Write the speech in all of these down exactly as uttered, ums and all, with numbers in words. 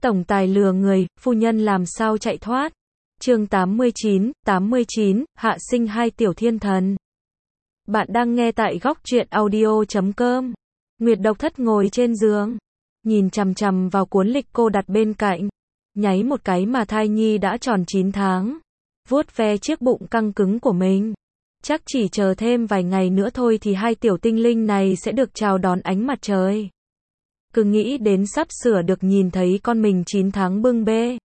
Tổng tài lừa người, phu nhân làm sao chạy thoát. Chương tám mươi chín, tám mươi chín, hạ sinh hai tiểu thiên thần. Bạn đang nghe tại góc truyện audio chấm com. Nguyệt Độc Thất ngồi trên giường, nhìn chằm chằm vào cuốn lịch cô đặt bên cạnh. Nháy một cái mà thai nhi đã tròn chín tháng. Vuốt ve chiếc bụng căng cứng của mình. Chắc chỉ chờ thêm vài ngày nữa thôi thì hai tiểu tinh linh này sẽ được chào đón ánh mặt trời. Cứ nghĩ đến sắp sửa được nhìn thấy con mình chín tháng bưng bê.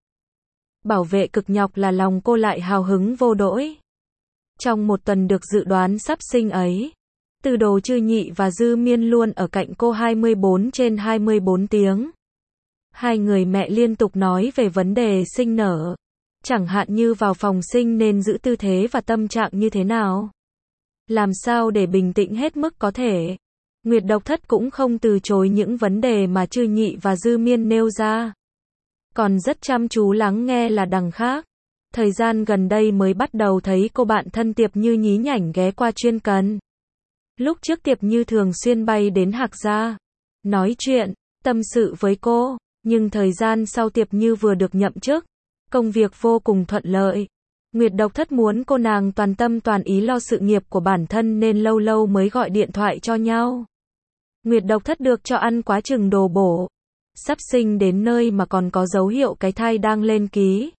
Bảo vệ cực nhọc là lòng cô lại hào hứng vô đỗi. Trong một tuần được dự đoán sắp sinh ấy, Từ Đồ Chư Nhị và Dư Miên luôn ở cạnh cô hai mươi bốn trên hai mươi bốn tiếng. Hai người mẹ liên tục nói về vấn đề sinh nở. Chẳng hạn như vào phòng sinh nên giữ tư thế và tâm trạng như thế nào. Làm sao để bình tĩnh hết mức có thể. Nguyệt Độc Thất cũng không từ chối những vấn đề mà Chư Nhị và Dư Miên nêu ra. Còn rất chăm chú lắng nghe là đằng khác. Thời gian gần đây mới bắt đầu thấy cô bạn thân Tiệp Như nhí nhảnh ghé qua chuyên cần. Lúc trước Tiệp Như thường xuyên bay đến Hạc Gia, nói chuyện, tâm sự với cô. Nhưng thời gian sau Tiệp Như vừa được nhậm chức, công việc vô cùng thuận lợi. Nguyệt Độc Thất muốn cô nàng toàn tâm toàn ý lo sự nghiệp của bản thân nên lâu lâu mới gọi điện thoại cho nhau. Nguyệt Độc Thất được cho ăn quá chừng đồ bổ. Sắp sinh đến nơi mà còn có dấu hiệu cái thai đang lên ký.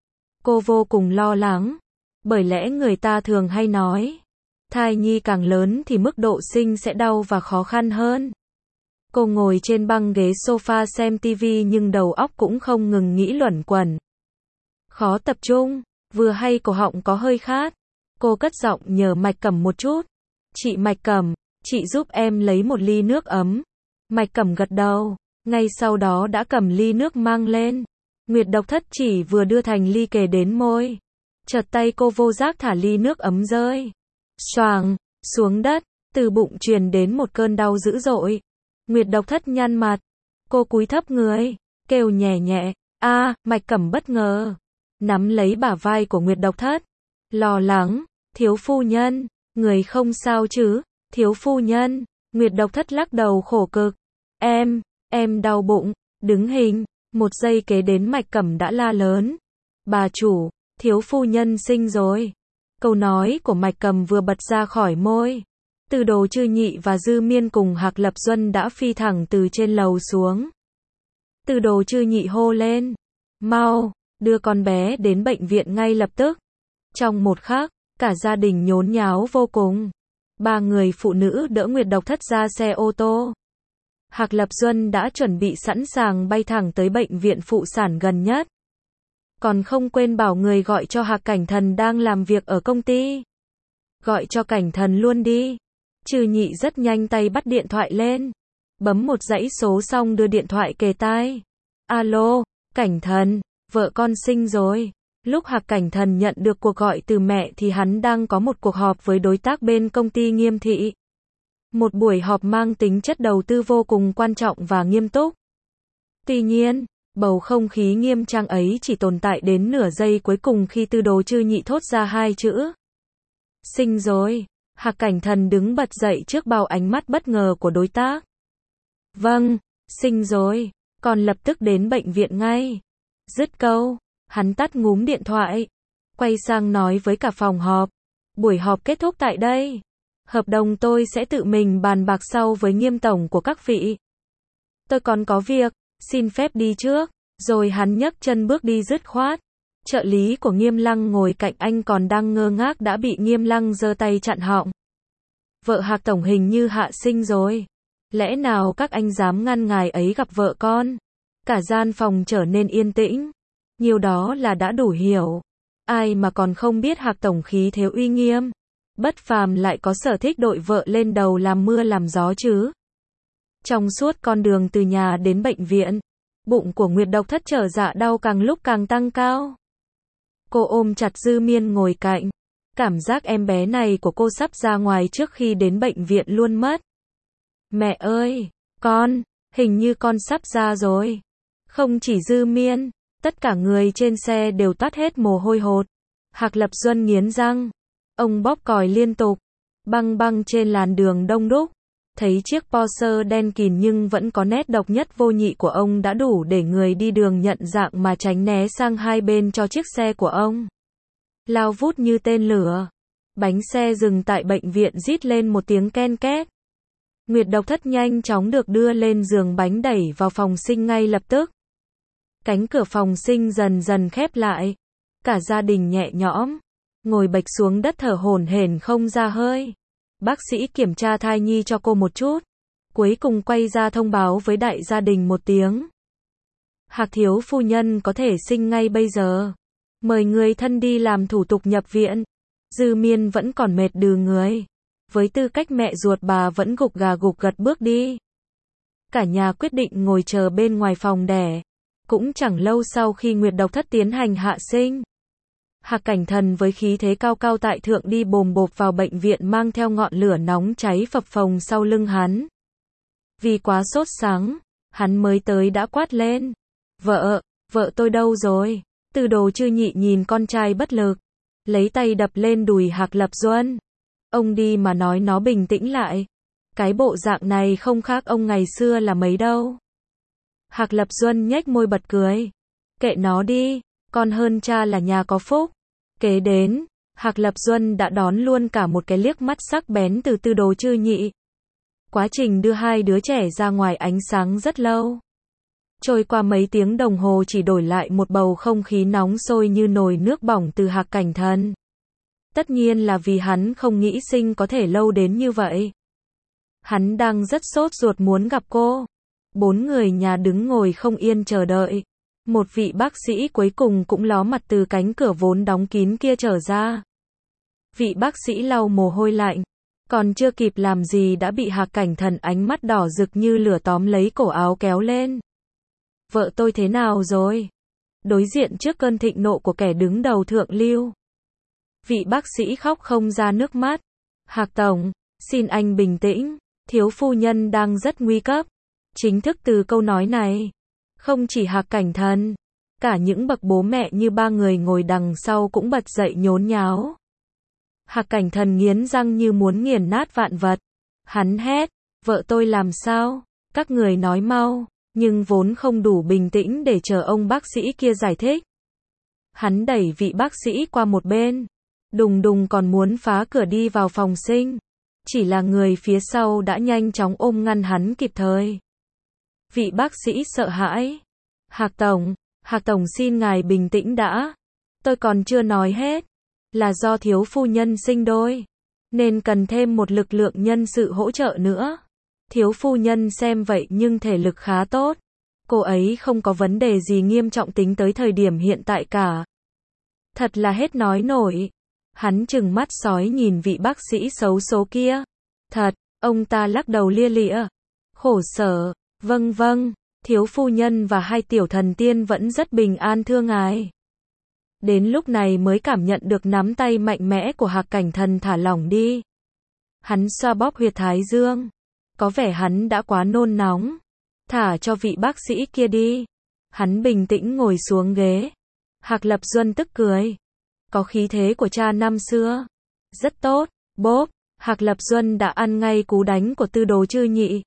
Cô vô cùng lo lắng. Bởi lẽ người ta thường hay nói, thai nhi càng lớn thì mức độ sinh sẽ đau và khó khăn hơn. Cô ngồi trên băng ghế sofa xem tivi nhưng đầu óc cũng không ngừng nghĩ luẩn quẩn. Khó tập trung, vừa hay cổ họng có hơi khát. Cô cất giọng nhờ Mạch Cẩm một chút. Chị Mạch Cẩm, chị giúp em lấy một ly nước ấm. Mạch Cẩm gật đầu, ngay sau đó đã cầm ly nước mang lên. Nguyệt Độc Thất chỉ vừa đưa thành ly kề đến môi. Chợt tay cô vô giác thả ly nước ấm rơi. Xoàng, xuống đất, từ bụng truyền đến một cơn đau dữ dội. Nguyệt Độc Thất nhăn mặt. Cô cúi thấp người, kêu nhẹ nhẹ. A, à, Mạch Cẩm bất ngờ. Nắm lấy bả vai của Nguyệt Độc Thất. Lo lắng, thiếu phu nhân, người không sao chứ, thiếu phu nhân. Nguyệt Độc Thất lắc đầu khổ cực. Em, em đau bụng, đứng hình. Một giây kế đến Mạch Cẩm đã la lớn. Bà chủ, thiếu phu nhân sinh rồi. Câu nói của Mạch Cẩm vừa bật ra khỏi môi. Từ Đồ Chư Nhị và Dư Miên cùng Hạc Lập Duân đã phi thẳng từ trên lầu xuống. Từ Đồ Chư Nhị hô lên. Mau, đưa con bé đến bệnh viện ngay lập tức. Trong một khắc, cả gia đình nhốn nháo vô cùng. Ba người phụ nữ đỡ Nguyệt Độc Thất ra xe ô tô. Hạc Lập Duân đã chuẩn bị sẵn sàng bay thẳng tới bệnh viện phụ sản gần nhất. Còn không quên bảo người gọi cho Hạc Cảnh Thần đang làm việc ở công ty. Gọi cho Cảnh Thần luôn đi. Chư Nhị rất nhanh tay bắt điện thoại lên. Bấm một dãy số xong đưa điện thoại kề tai. Alo, Cảnh Thần, vợ con sinh rồi. Lúc Hạc Cảnh Thần nhận được cuộc gọi từ mẹ thì hắn đang có một cuộc họp với đối tác bên công ty Nghiêm Thị. Một buổi họp mang tính chất đầu tư vô cùng quan trọng và nghiêm túc. Tuy nhiên, bầu không khí nghiêm trang ấy chỉ tồn tại đến nửa giây cuối cùng khi Từ Đồ Chư Nhị thốt ra hai chữ. Sinh rồi. Hạc Cảnh Thần đứng bật dậy trước bao ánh mắt bất ngờ của đối tác. Vâng, sinh rồi. Còn lập tức đến bệnh viện ngay. Dứt câu, hắn tắt ngúm điện thoại. Quay sang nói với cả phòng họp. Buổi họp kết thúc tại đây. Hợp đồng tôi sẽ tự mình bàn bạc sau với Nghiêm tổng của các vị. Tôi còn có việc, xin phép đi trước. Rồi hắn nhấc chân bước đi dứt khoát. Trợ lý của Nghiêm Lăng ngồi cạnh anh còn đang ngơ ngác đã bị Nghiêm Lăng giơ tay chặn họng. Vợ Hạc tổng hình như hạ sinh rồi. Lẽ nào các anh dám ngăn ngài ấy gặp vợ con? Cả gian phòng trở nên yên tĩnh. Nhiều đó là đã đủ hiểu. Ai mà còn không biết Hạc tổng khí thế uy nghiêm. Bất phàm lại có sở thích đội vợ lên đầu làm mưa làm gió chứ. Trong suốt con đường từ nhà đến bệnh viện, bụng của Nguyệt Độc Thất trở dạ đau càng lúc càng tăng cao. Cô ôm chặt Dư Miên ngồi cạnh. Cảm giác em bé này của cô sắp ra ngoài trước khi đến bệnh viện luôn mất. Mẹ ơi, con, hình như con sắp ra rồi. Không chỉ Dư Miên, tất cả người trên xe đều toát hết mồ hôi hột. Hạc Lập Duân nghiến răng. Ông bóp còi liên tục. Băng băng trên làn đường đông đúc. Thấy chiếc Porsche đen kìn nhưng vẫn có nét độc nhất vô nhị của ông đã đủ để người đi đường nhận dạng mà tránh né sang hai bên cho chiếc xe của ông. Lao vút như tên lửa. Bánh xe dừng tại bệnh viện rít lên một tiếng ken két. Nguyệt Độc Thất nhanh chóng được đưa lên giường bánh đẩy vào phòng sinh ngay lập tức. Cánh cửa phòng sinh dần dần khép lại. Cả gia đình nhẹ nhõm, ngồi bệch xuống đất thở hổn hển không ra hơi. Bác sĩ kiểm tra thai nhi cho cô một chút, cuối cùng quay ra thông báo với đại gia đình một tiếng. Hạc thiếu phu nhân có thể sinh ngay bây giờ. Mời người thân đi làm thủ tục nhập viện. Dư Miên vẫn còn mệt đừ người. Với tư cách mẹ ruột bà vẫn gục gà gục gật bước đi. Cả nhà quyết định ngồi chờ bên ngoài phòng đẻ. Cũng chẳng lâu sau khi Nguyệt Độc Thất tiến hành hạ sinh, Hạc Cảnh Thần với khí thế cao cao tại thượng đi bồm bộp vào bệnh viện mang theo ngọn lửa nóng cháy phập phồng sau lưng hắn. Vì quá sốt sắng, hắn mới tới đã quát lên. Vợ, vợ tôi đâu rồi? Tư Đồ Chư Nhị nhìn con trai bất lực, lấy tay đập lên đùi Hạc Lập Duân. Ông đi mà nói nó bình tĩnh lại. Cái bộ dạng này không khác ông ngày xưa là mấy đâu. Hạc Lập Duân nhếch môi bật cười. Kệ nó đi, con hơn cha là nhà có phúc. Kế đến, Hạc Lập Duân đã đón luôn cả một cái liếc mắt sắc bén từ Tư Đồ Chư Nhị. Quá trình đưa hai đứa trẻ ra ngoài ánh sáng rất lâu. Trôi qua mấy tiếng đồng hồ chỉ đổi lại một bầu không khí nóng sôi như nồi nước bỏng từ Hạc Cảnh Thần. Tất nhiên là vì hắn không nghĩ sinh có thể lâu đến như vậy. Hắn đang rất sốt ruột muốn gặp cô. Bốn người nhà đứng ngồi không yên chờ đợi. Một vị bác sĩ cuối cùng cũng ló mặt từ cánh cửa vốn đóng kín kia trở ra. Vị bác sĩ lau mồ hôi lạnh. Còn chưa kịp làm gì đã bị Hạc Cảnh Thần ánh mắt đỏ rực như lửa tóm lấy cổ áo kéo lên. Vợ tôi thế nào rồi? Đối diện trước cơn thịnh nộ của kẻ đứng đầu thượng lưu. Vị bác sĩ khóc không ra nước mắt. Hạc Tổng, xin anh bình tĩnh. Thiếu phu nhân đang rất nguy cấp. Chính thức từ câu nói này, không chỉ Hạc Cảnh Thần, cả những bậc bố mẹ như ba người ngồi đằng sau cũng bật dậy nhốn nháo. Hạc Cảnh Thần nghiến răng như muốn nghiền nát vạn vật. Hắn hét, vợ tôi làm sao? Các người nói mau, nhưng vốn không đủ bình tĩnh để chờ ông bác sĩ kia giải thích. Hắn đẩy vị bác sĩ qua một bên, đùng đùng còn muốn phá cửa đi vào phòng sinh. Chỉ là người phía sau đã nhanh chóng ôm ngăn hắn kịp thời. Vị bác sĩ sợ hãi. Hạc Tổng, Hạc Tổng xin ngài bình tĩnh đã. Tôi còn chưa nói hết. Là do thiếu phu nhân sinh đôi, nên cần thêm một lực lượng nhân sự hỗ trợ nữa. Thiếu phu nhân xem vậy nhưng thể lực khá tốt. Cô ấy không có vấn đề gì nghiêm trọng tính tới thời điểm hiện tại cả. Thật là hết nói nổi. Hắn trừng mắt sói nhìn vị bác sĩ xấu số kia. Thật, ông ta lắc đầu lia lịa. Khổ sở, vâng vâng, thiếu phu nhân và hai tiểu thần tiên vẫn rất bình an thưa ngài. Đến lúc này mới cảm nhận được nắm tay mạnh mẽ của Hạc Cảnh Thần thả lỏng đi. Hắn xoa bóp huyệt thái dương. Có vẻ hắn đã quá nôn nóng. Thả cho vị bác sĩ kia đi. Hắn bình tĩnh ngồi xuống ghế. Hạc Lập Duân tức cười. Có khí thế của cha năm xưa. Rất tốt, bốp. Hạc Lập Duân đã ăn ngay cú đánh của Tư Đồ Chư Nhị.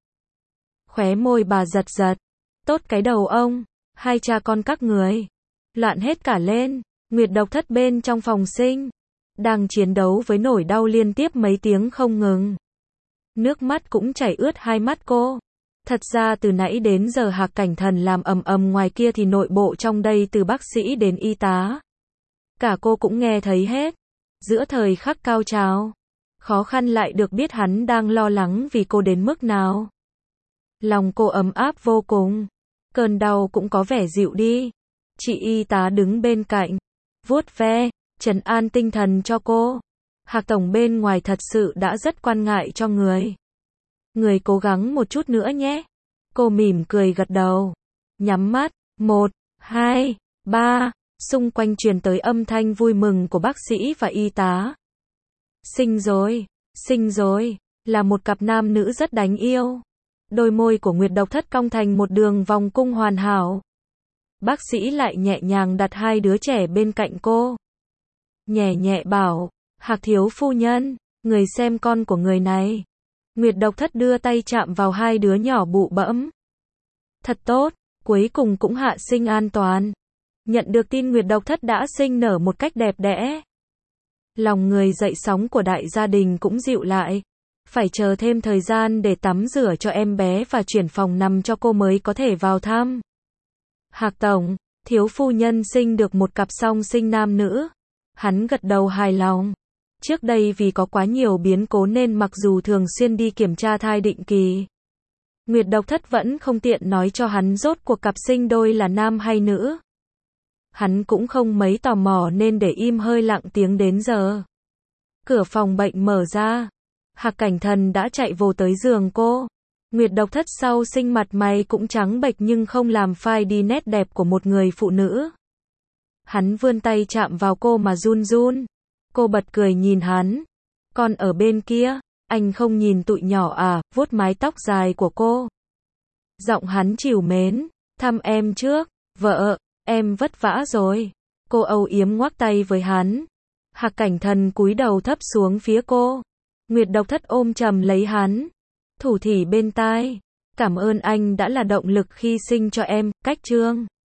Khóe môi bà giật giật. Tốt cái đầu ông. Hai cha con các người. Loạn hết cả lên. Nguyệt Độc Thất bên trong phòng sinh. Đang chiến đấu với nỗi đau liên tiếp mấy tiếng không ngừng. Nước mắt cũng chảy ướt hai mắt cô. Thật ra từ nãy đến giờ Hạc Cảnh Thần làm ầm ầm ngoài kia thì nội bộ trong đây từ bác sĩ đến y tá. Cả cô cũng nghe thấy hết. Giữa thời khắc cao trào, khó khăn lại được biết hắn đang lo lắng vì cô đến mức nào. Lòng cô ấm áp vô cùng. Cơn đau cũng có vẻ dịu đi. Chị y tá đứng bên cạnh, vuốt ve, trấn an tinh thần cho cô. Hạc Tổng bên ngoài thật sự đã rất quan ngại cho người. Người cố gắng một chút nữa nhé. Cô mỉm cười gật đầu. Nhắm mắt. Một, hai, ba. Xung quanh truyền tới âm thanh vui mừng của bác sĩ và y tá. Sinh rồi, sinh rồi. Là một cặp nam nữ rất đáng yêu. Đôi môi của Nguyệt Độc Thất cong thành một đường vòng cung hoàn hảo. Bác sĩ lại nhẹ nhàng đặt hai đứa trẻ bên cạnh cô. Nhẹ nhẹ bảo, Hạc thiếu phu nhân, người xem con của người này. Nguyệt Độc Thất đưa tay chạm vào hai đứa nhỏ bụ bẫm. Thật tốt, cuối cùng cũng hạ sinh an toàn. Nhận được tin Nguyệt Độc Thất đã sinh nở một cách đẹp đẽ. Lòng người dậy sóng của đại gia đình cũng dịu lại. Phải chờ thêm thời gian để tắm rửa cho em bé và chuyển phòng nằm cho cô mới có thể vào thăm. Hạc tổng, thiếu phu nhân sinh được một cặp song sinh nam nữ. Hắn gật đầu hài lòng. Trước đây vì có quá nhiều biến cố nên mặc dù thường xuyên đi kiểm tra thai định kỳ, Nguyệt Độc Thất vẫn không tiện nói cho hắn rốt cuộc cặp sinh đôi là nam hay nữ. Hắn cũng không mấy tò mò nên để im hơi lặng tiếng đến giờ. Cửa phòng bệnh mở ra. Hạc Cảnh Thần đã chạy vồ tới giường cô. Nguyệt Độc Thất sau sinh mặt mày cũng trắng bệch nhưng không làm phai đi nét đẹp của một người phụ nữ. Hắn vươn tay chạm vào cô mà run run. Cô bật cười nhìn hắn. Còn ở bên kia, anh không nhìn tụi nhỏ à, vuốt mái tóc dài của cô. Giọng hắn trìu mến, thăm em trước, vợ, em vất vả rồi. Cô âu yếm ngoắc tay với hắn. Hạc Cảnh Thần cúi đầu thấp xuống phía cô. Nguyệt Độc Thất ôm chầm lấy hắn. Thủ thỉ bên tai. Cảm ơn anh đã là động lực khi sinh cho em, cách trương.